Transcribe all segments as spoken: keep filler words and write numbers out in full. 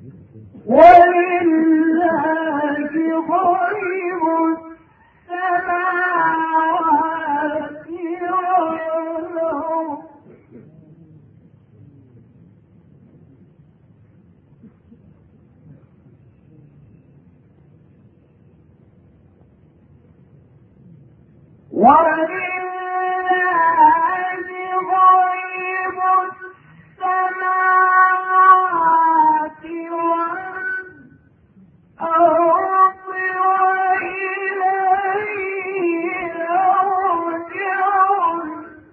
ولله غيب السماوات والأرض ولله غيب السماوات والأرض وإليه يرجع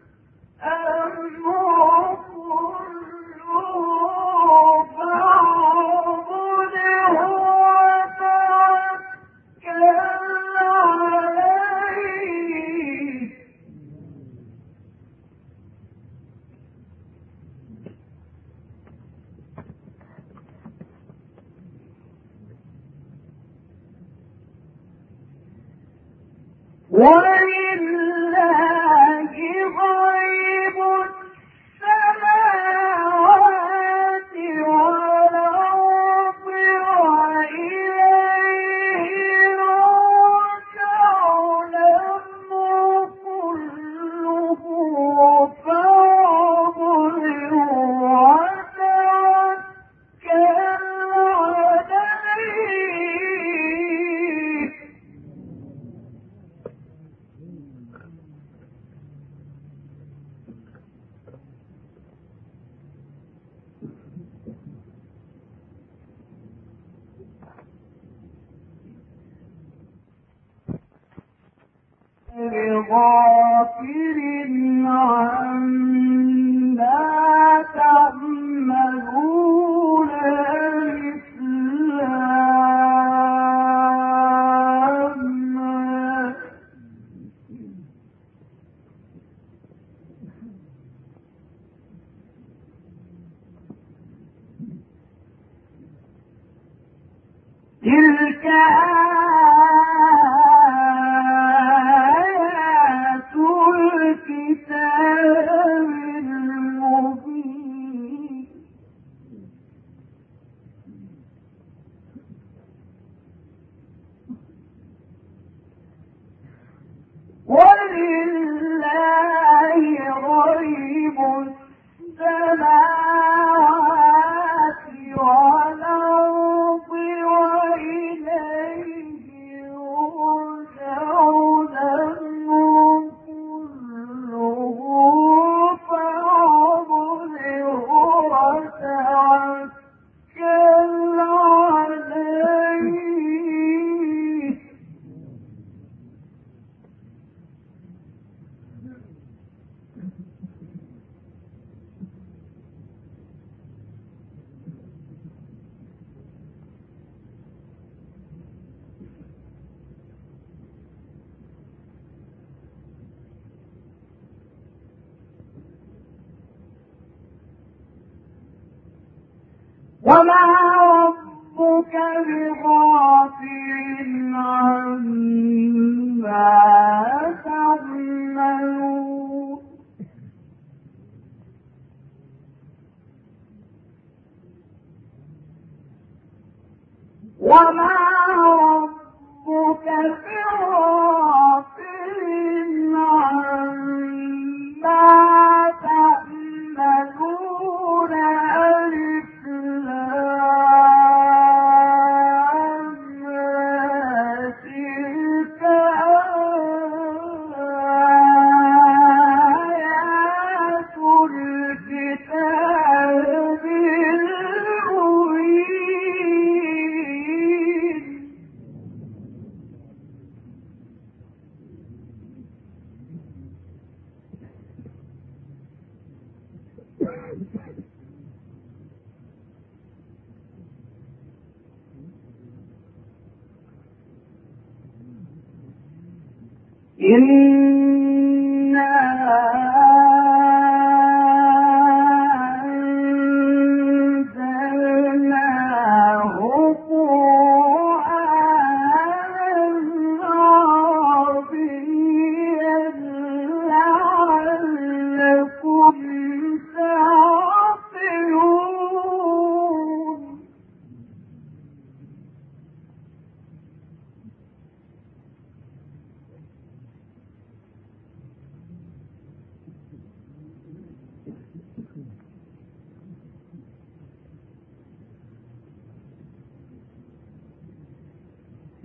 الأمر كله فاعبده وتوكل عليه ولله غيب السماوات والأرض وإليه يرجع الأمر كله فاعبده وتوكل عليه غافر عما تعملون الإسلام تلك آيات الكتاب المبين ولله غيب السماوات والأرض وإليه يرجع الأمر كله فاعبده وتوكل عليه وما ربك بغافل عما تعملون وما ربك بغافل عما تعملون تلك آيات الكتاب المبين إنا أنزلناه قرآنا عربيا لعلكم تعقلون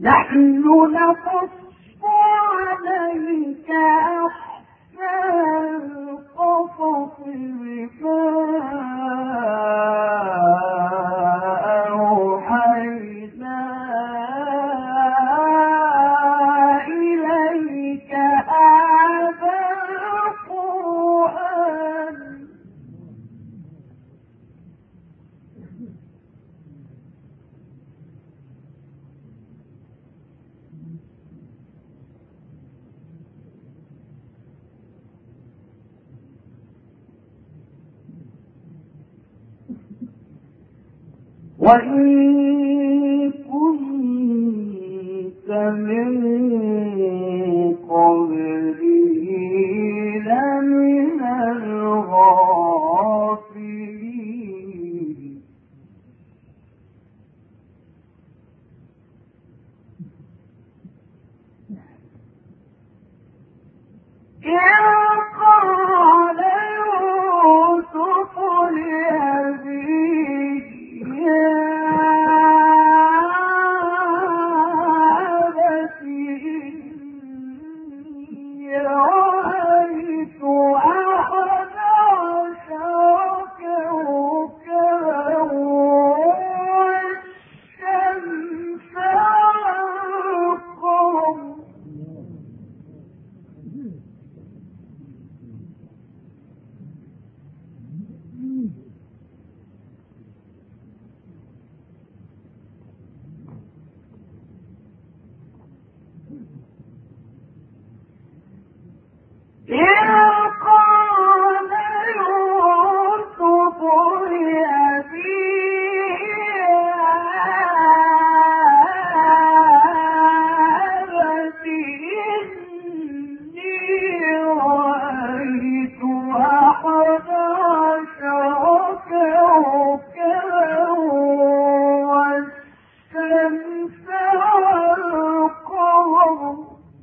نحن نقص عليك أحسن القصص بما أوحينا إليك هذا القرآن وإن كنت من قبله لمن الغافلين إذ قال يوسف لأبيه يا أبت إني رأيت أحد عشر كوكبا والشمس والقمر إذ قال يوسف لأبيه يا أبت إني رأيت أحد عشر كوكبا والشمس والقمر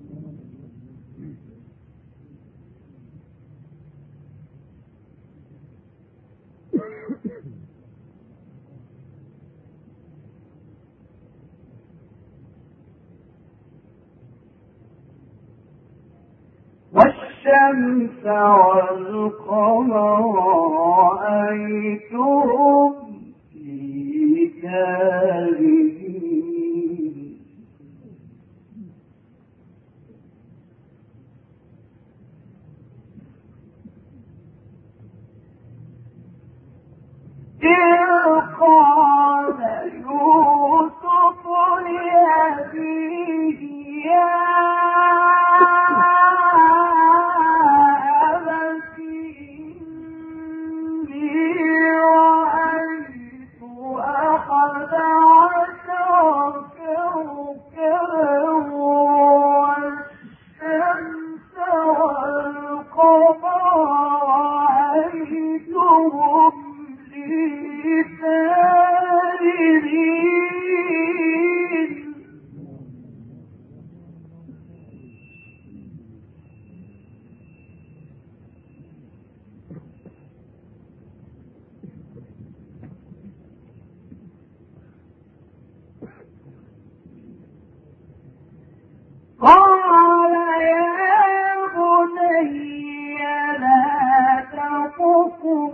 والشمس والقمر رأيتهم في كاذبين إذ قال يوسف لأبيه يا أبت إني رأيت أحد عشر كوكبا والشمس والقمر رأيتهم لي ساجدين قال يا بني لا تقصص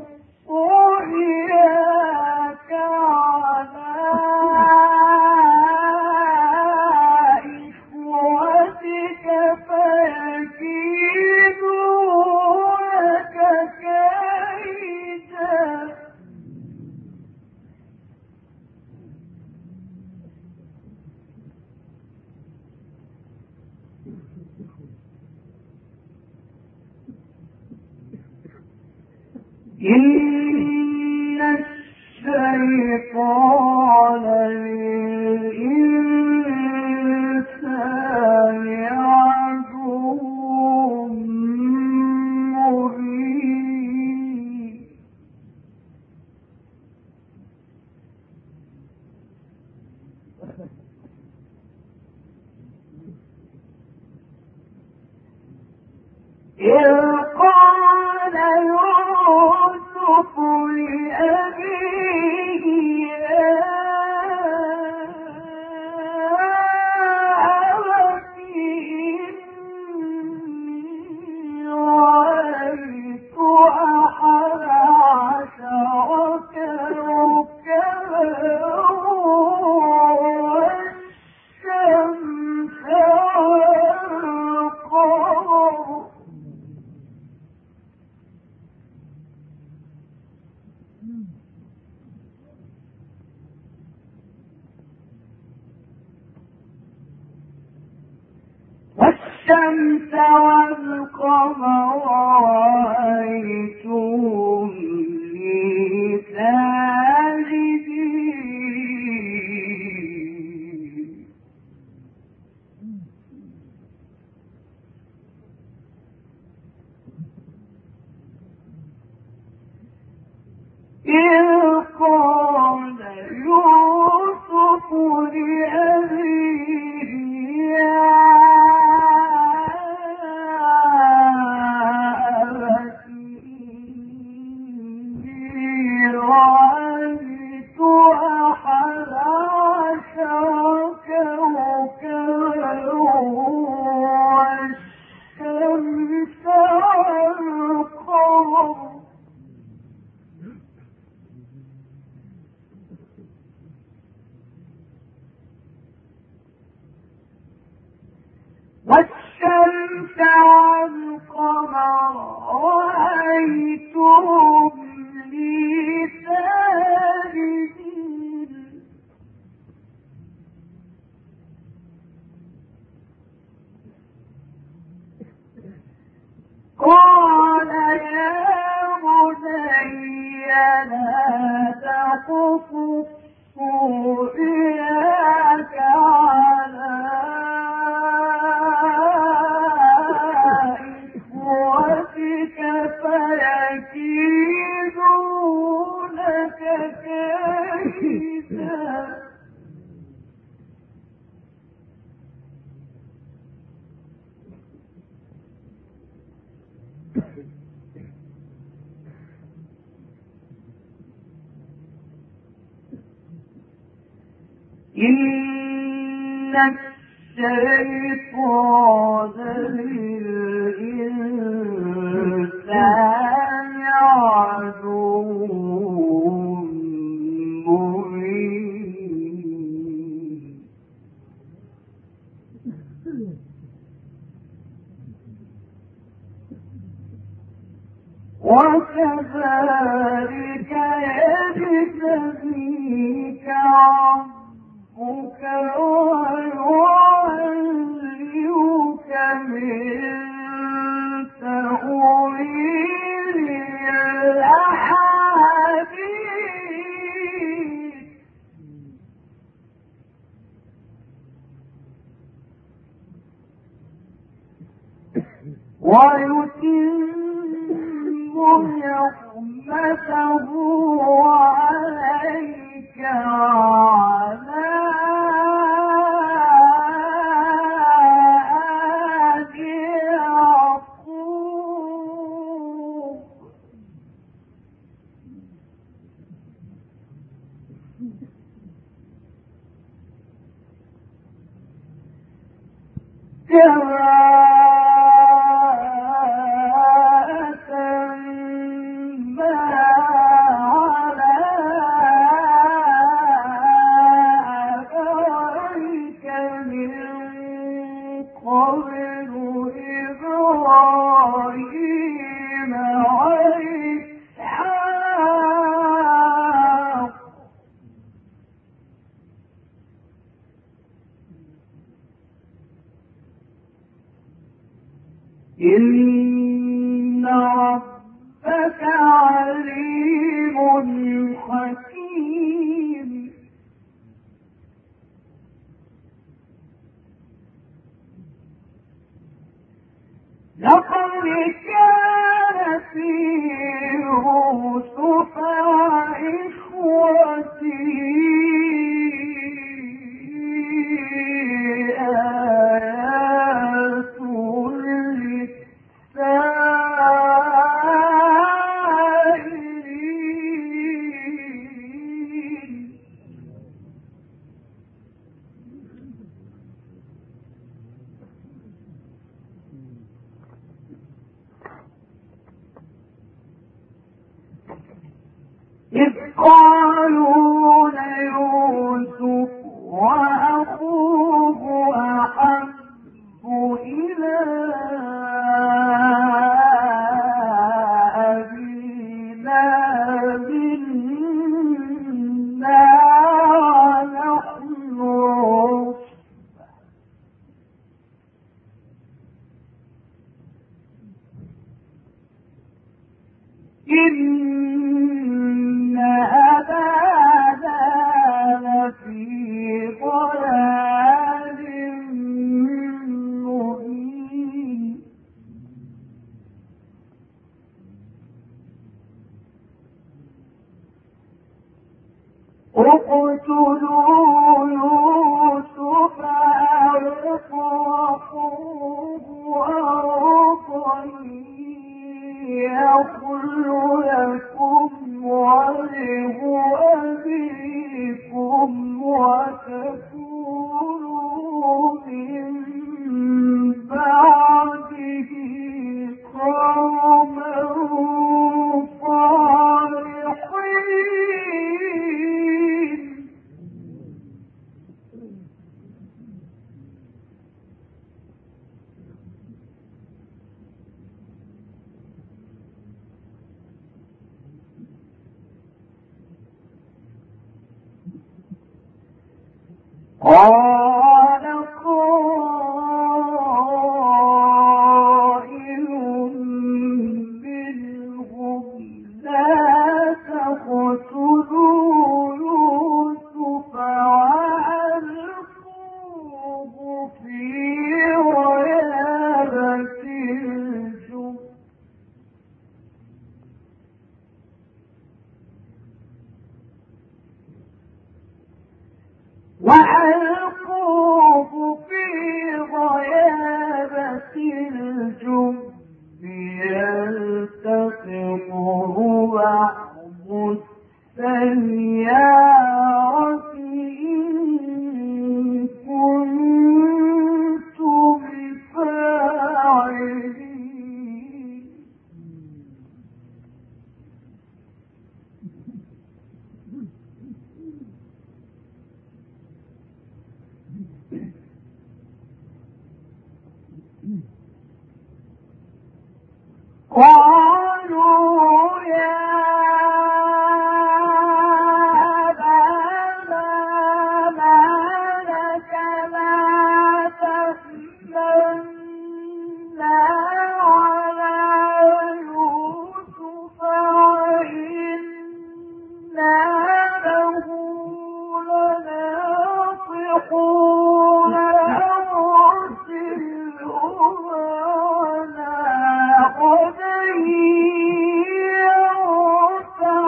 رؤياك على إخوتك فيكيدوا لك كيدا إن الشيطان للإنسان عدو مبين إذ قال يوسف لأبيه يا والشمس والقمر رأيتهم لي ساجدين إذ قال يوسف لأبيه يا أبت إني رأيت أحد عشر كوكبا والشمس والقمر والشمس والقمر رأيتهم لي ساجدين قال يا بني لا تقصص رؤياك على إخوتك فيكيدون لك كيدا إن الشيطان للإنسان عدو مبين وكذلك يجتبيك ربك ويعلمك من تأويل الأحاديث ويتم نعمته عليك وعلى آل يعقوب كما إن ربك عليم حكيم لقد كان في يوسف وإخوته آيات للسائلين إذ قالوا ليوسف وأخوه أحب إلى أبينا منا ونحن عصبة اقتلوا يوسف أو اطرحوه أرضا يخل لكم وجه أبيكم وتكونوا من بعده قوما صالحين. قال قائل منهم لا تقتلوا يوسف وألقوه في غيابة الجب وألقوه في غيابة الجب يلتقطه بعض السيارة إن كنتم فاعلين. قالوا يا أبانا ما لك لا تأمنا على يوسف وإنا له لناصحون أرسله معنا غدا يرتع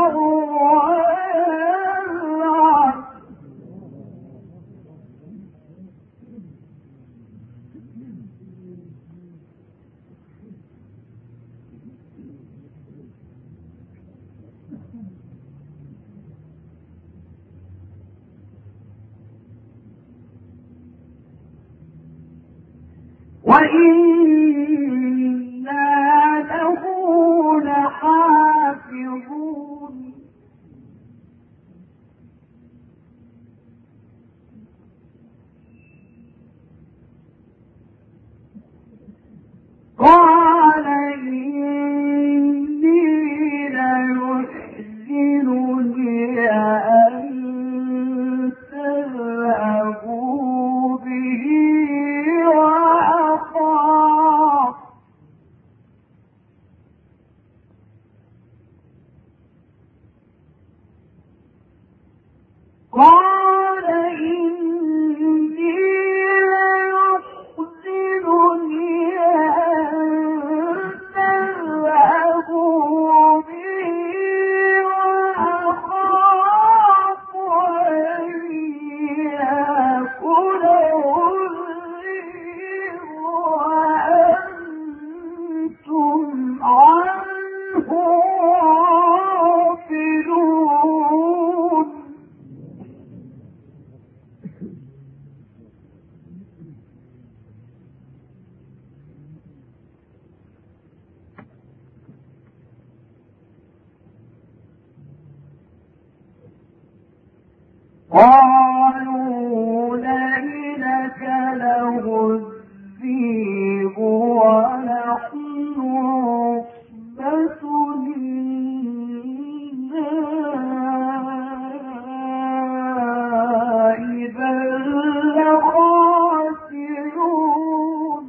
ويلعب. وإنا له لحافظون. قال إني ليحزنني أن تذهبوا به وأخاف قال إني ليحزنني أن تذهبوا به وأخاف أن يأكله الذئب وأنتم عنه غافلون. قالوا لئن أكله الذئب ونحن عصبة إنا إذا لخاسرون.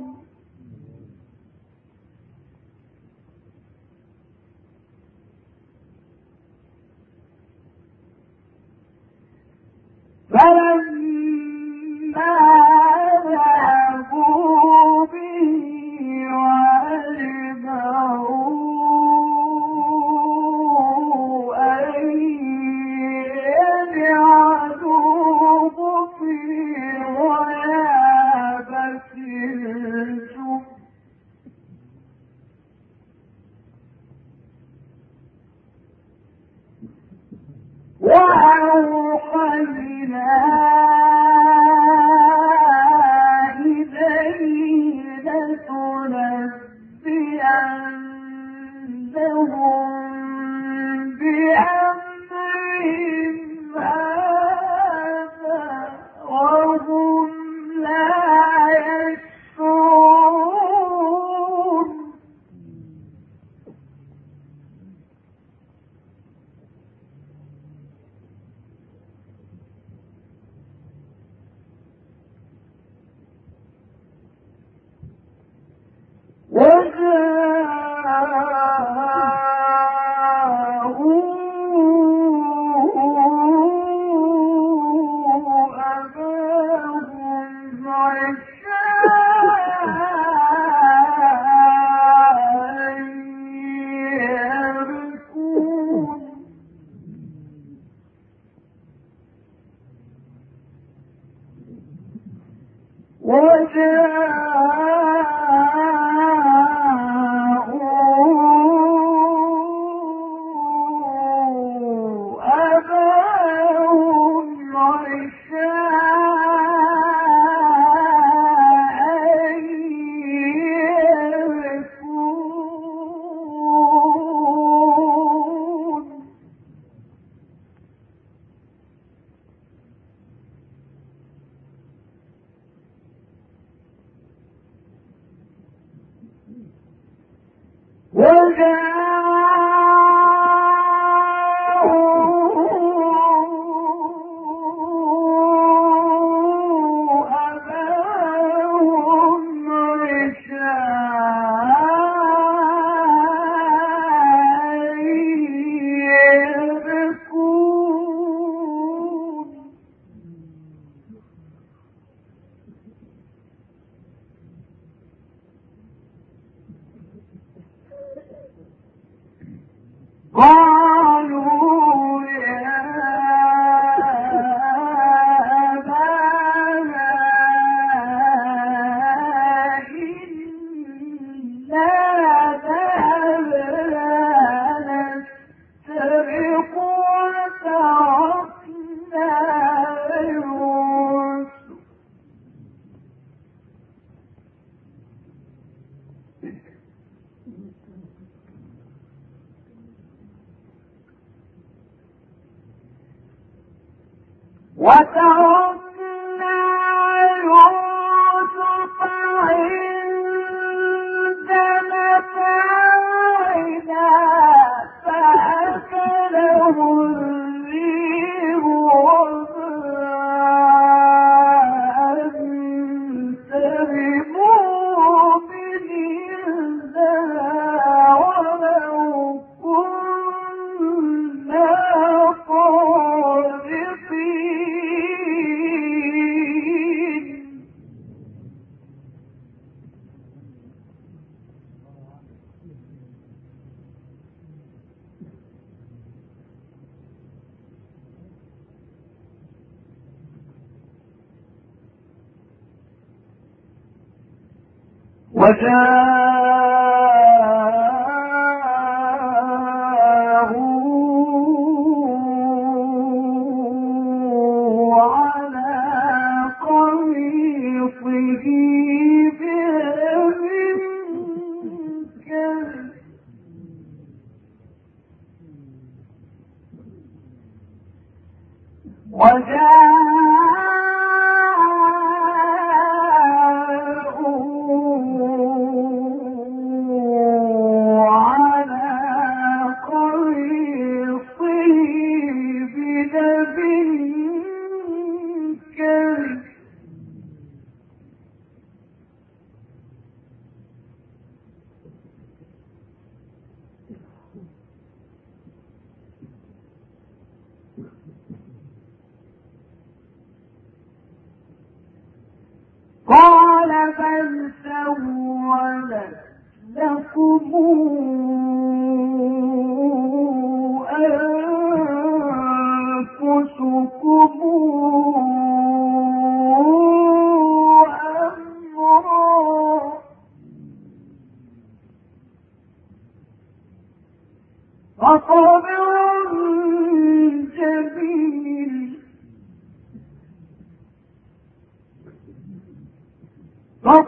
فصبر جميل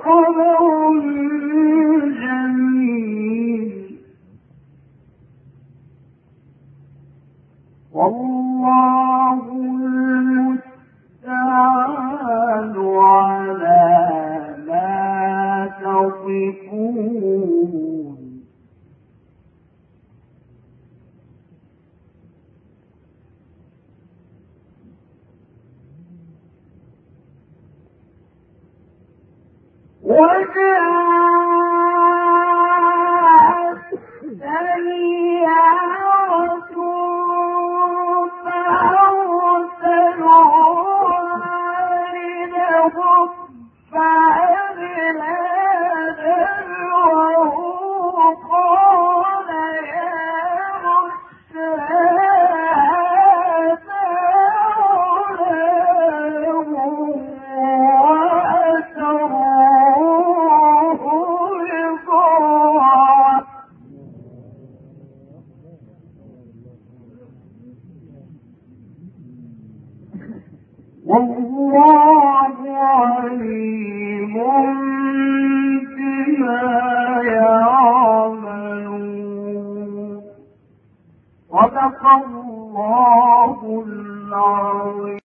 خبر جميل والله المستعان على ما تصفون وجاءت سيارة فأرسلوا واردهم فأدلى دلوه قال يا والله عليم بما يعملون صدق الله العظيم.